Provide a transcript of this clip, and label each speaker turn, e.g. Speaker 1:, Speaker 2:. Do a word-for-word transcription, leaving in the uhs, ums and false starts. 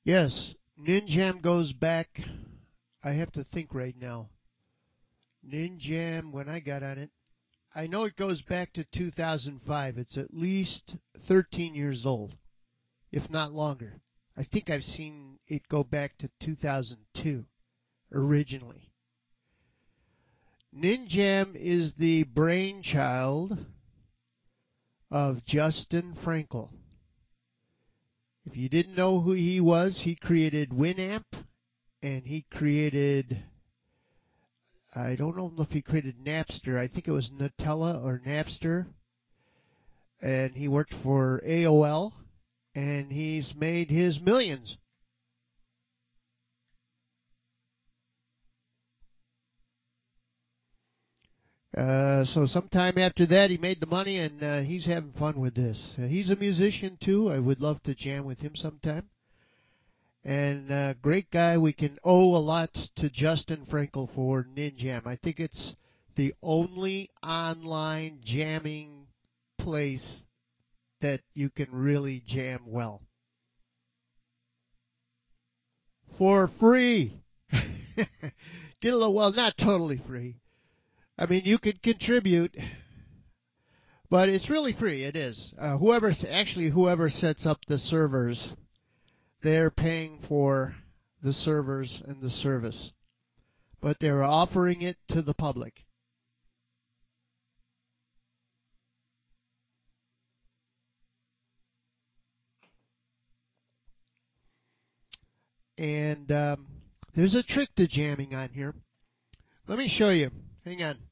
Speaker 1: Yes, Ninjam goes back. I have to think right now. Ninjam, when I got on it, I know it goes back to two thousand five. It's at least thirteen years old, if not longer. I think I've seen it go back to two thousand two originally. Ninjam is the brainchild of Justin Frankel. If you didn't know who he was, he created Winamp, and he created, I don't know if he created Napster. I think it was Nutella or Napster. And he worked for A O L, and he's made his millions. Uh, so sometime after that, he made the money, and uh, he's having fun with this. Uh, he's a musician, too. I would love to jam with him sometime. And uh, great guy. We can owe a lot to Justin Frankel for Ninjam. I think it's the only online jamming place that you can really jam well. For free. Get a little, well, not totally free. I mean, you could contribute, but it's really free. It is. Uh, whoever, actually, whoever sets up the servers, they're paying for the servers and the service, but they're offering it to the public. And um, there's a trick to jamming on here. Let me show you. Hang on.